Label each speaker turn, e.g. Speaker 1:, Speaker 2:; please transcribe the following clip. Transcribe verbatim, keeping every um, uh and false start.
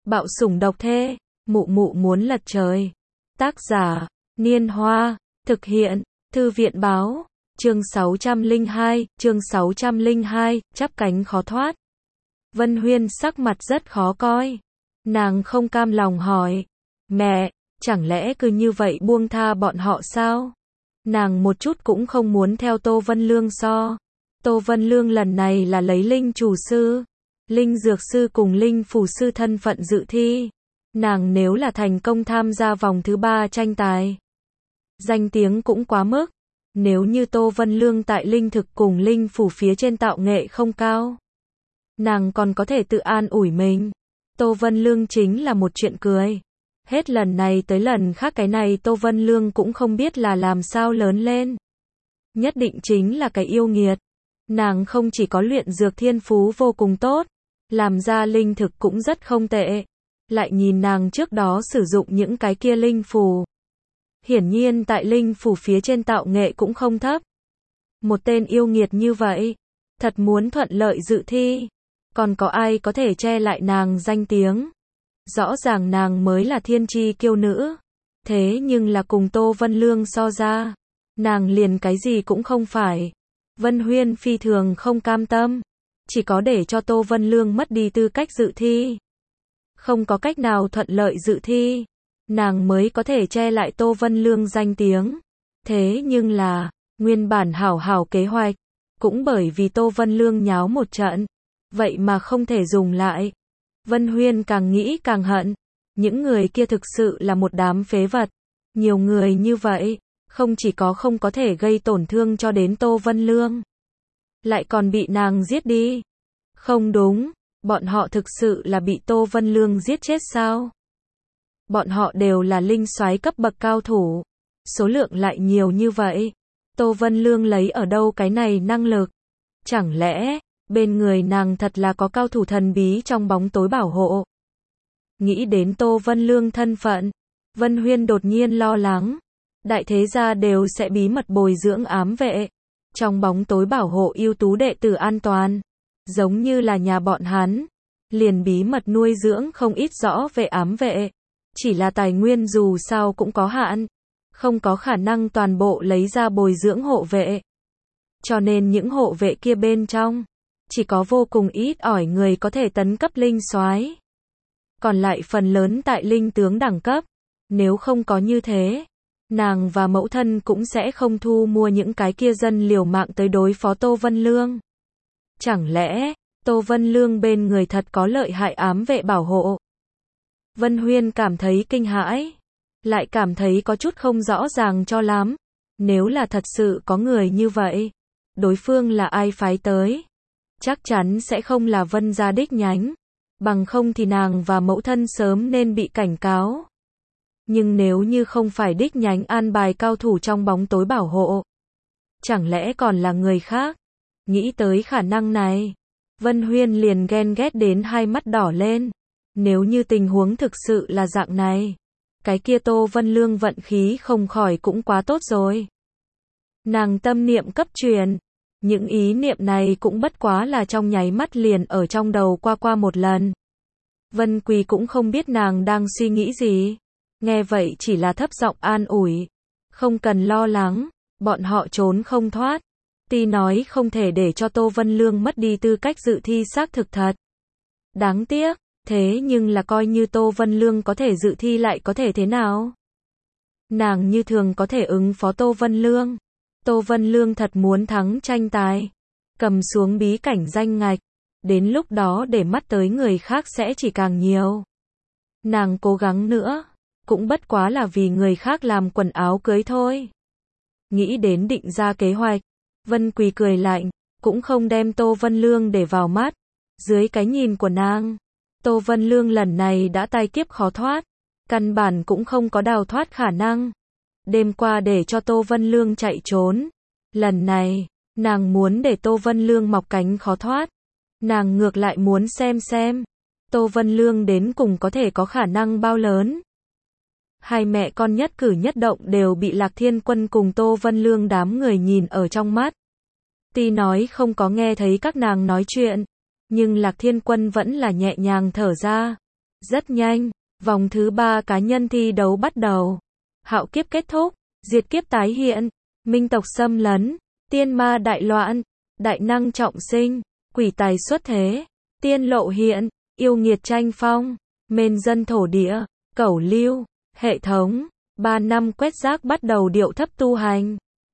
Speaker 1: Bạo sủng độc thê, mụ mụ muốn lật trời. Tác giả, Niên Hoa, thực hiện, Thư viện báo, chương sáu trăm lẻ hai, chương sáu trăm lẻ hai, chắp cánh khó thoát. Vân Huyên sắc mặt rất khó coi. Nàng không cam lòng hỏi, mẹ, chẳng lẽ cứ như vậy buông tha bọn họ sao? Nàng một chút cũng không muốn theo Tô Vân Lương so. Tô Vân Lương lần này là lấy linh chủ sư, linh dược sư cùng linh phù sư thân phận dự thi. Nàng nếu là thành công tham gia vòng thứ ba tranh tài, danh tiếng cũng quá mức. Nếu như Tô Vân Lương tại linh thực cùng linh phù phía trên tạo nghệ không cao, nàng còn có thể tự an ủi mình. Tô Vân Lương chính là một chuyện cười. Hết lần này tới lần khác cái này Tô Vân Lương cũng không biết là làm sao lớn lên. Nhất định chính là cái yêu nghiệt. Nàng không chỉ có luyện dược thiên phú vô cùng tốt, làm ra linh thực cũng rất không tệ. Lại nhìn nàng trước đó sử dụng những cái kia linh phù. Hiển nhiên tại linh phù phía trên tạo nghệ cũng không thấp. Một tên yêu nghiệt như vậy, thật muốn thuận lợi dự thi, còn có ai có thể che lại nàng danh tiếng? Rõ ràng nàng mới là thiên chi kiêu nữ, thế nhưng là cùng Tô Vân Lương so ra, nàng liền cái gì cũng không phải. Vân Huyên phi thường không cam tâm, chỉ có để cho Tô Vân Lương mất đi tư cách dự thi. Không có cách nào thuận lợi dự thi, nàng mới có thể che lại Tô Vân Lương danh tiếng. Thế nhưng là, nguyên bản hảo hảo kế hoạch, cũng bởi vì Tô Vân Lương nháo một trận, vậy mà không thể dùng lại. Vân Huyên càng nghĩ càng hận, những người kia thực sự là một đám phế vật. Nhiều người như vậy, không chỉ có không có thể gây tổn thương cho đến Tô Vân Lương, lại còn bị nàng giết đi. Không đúng, bọn họ thực sự là bị Tô Vân Lương giết chết sao? Bọn họ đều là linh soái cấp bậc cao thủ, số lượng lại nhiều như vậy. Tô Vân Lương lấy ở đâu cái này năng lực? Chẳng lẽ bên người nàng thật là có cao thủ thần bí trong bóng tối bảo hộ? Nghĩ đến Tô Vân Lương thân phận, Vân Huyên đột nhiên lo lắng. Đại thế gia đều sẽ bí mật bồi dưỡng ám vệ, trong bóng tối bảo hộ ưu tú đệ tử an toàn. Giống như là nhà bọn hắn, liền bí mật nuôi dưỡng không ít rõ về ám vệ. Chỉ là tài nguyên dù sao cũng có hạn, không có khả năng toàn bộ lấy ra bồi dưỡng hộ vệ. Cho nên những hộ vệ kia bên trong, chỉ có vô cùng ít ỏi người có thể tấn cấp linh soái. Còn lại phần lớn tại linh tướng đẳng cấp. Nếu không có như thế, nàng và mẫu thân cũng sẽ không thu mua những cái kia dân liều mạng tới đối phó Tô Vân Lương. Chẳng lẽ, Tô Vân Lương bên người thật có lợi hại ám vệ bảo hộ? Vân Huyên cảm thấy kinh hãi, lại cảm thấy có chút không rõ ràng cho lắm. Nếu là thật sự có người như vậy, đối phương là ai phái tới? Chắc chắn sẽ không là Vân gia đích nhánh, bằng không thì nàng và mẫu thân sớm nên bị cảnh cáo. Nhưng nếu như không phải đích nhánh an bài cao thủ trong bóng tối bảo hộ, chẳng lẽ còn là người khác? Nghĩ tới khả năng này, Vân Huyên liền ghen ghét đến hai mắt đỏ lên. Nếu như tình huống thực sự là dạng này, cái kia Tô Vân Lương vận khí không khỏi cũng quá tốt rồi. Nàng tâm niệm cấp truyền, những ý niệm này cũng bất quá là trong nháy mắt liền ở trong đầu qua qua một lần. Vân Quỳ cũng không biết nàng đang suy nghĩ gì, nghe vậy chỉ là thấp giọng an ủi, không cần lo lắng, bọn họ trốn không thoát. Ti nói không thể để cho Tô Vân Lương mất đi tư cách dự thi xác thực thật. Đáng tiếc, thế nhưng là coi như Tô Vân Lương có thể dự thi lại có thể thế nào? Nàng như thường có thể ứng phó Tô Vân Lương. Tô Vân Lương thật muốn thắng tranh tài, cầm xuống bí cảnh danh ngạch, đến lúc đó để mắt tới người khác sẽ chỉ càng nhiều. Nàng cố gắng nữa, cũng bất quá là vì người khác làm quần áo cưới thôi. Nghĩ đến định ra kế hoạch, Vân Quỳ cười lạnh, cũng không đem Tô Vân Lương để vào mắt. Dưới cái nhìn của nàng, Tô Vân Lương lần này đã tai kiếp khó thoát, căn bản cũng không có đào thoát khả năng. Đêm qua để cho Tô Vân Lương chạy trốn, lần này, nàng muốn để Tô Vân Lương mọc cánh khó thoát. Nàng ngược lại muốn xem xem, Tô Vân Lương đến cùng có thể có khả năng bao lớn. Hai mẹ con nhất cử nhất động đều bị Lạc Thiên Quân cùng Tô Vân Lương đám người nhìn ở trong mắt. Tuy nói không có nghe thấy các nàng nói chuyện, nhưng Lạc Thiên Quân vẫn là nhẹ nhàng thở ra. Rất nhanh, vòng thứ ba cá nhân thi đấu bắt đầu. Hạo kiếp kết thúc, diệt kiếp tái hiện, minh tộc xâm lấn, tiên ma đại loạn, đại năng trọng sinh, quỷ tài xuất thế, tiên lộ hiện, yêu nghiệt tranh phong, mên dân thổ địa, cẩu lưu, hệ thống, ba năm quét rác bắt đầu điệu thấp tu hành.